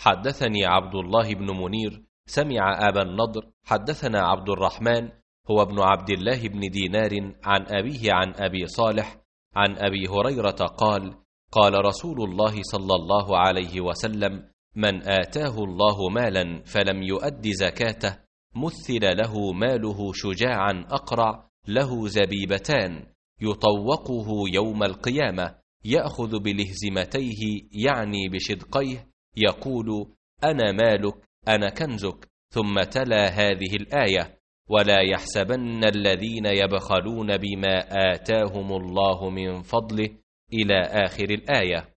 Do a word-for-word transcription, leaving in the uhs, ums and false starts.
حدثني عبد الله بن منير سمع أبا النضر حدثنا عبد الرحمن هو ابن عبد الله بن دينار عن أبيه عن أبي صالح عن أبي هريرة قال قال رسول الله صلى الله عليه وسلم من آتاه الله مالا فلم يؤد زكاته مثل له ماله شجاعا أقرع له زبيبتان يطوقه يوم القيامة يأخذ بلهزمتيه يعني بشدقيه يقول أنا مالك أنا كنزك، ثم تلا هذه الآية ولا يحسبن الذين يبخلون بما آتاهم الله من فضله إلى آخر الآية.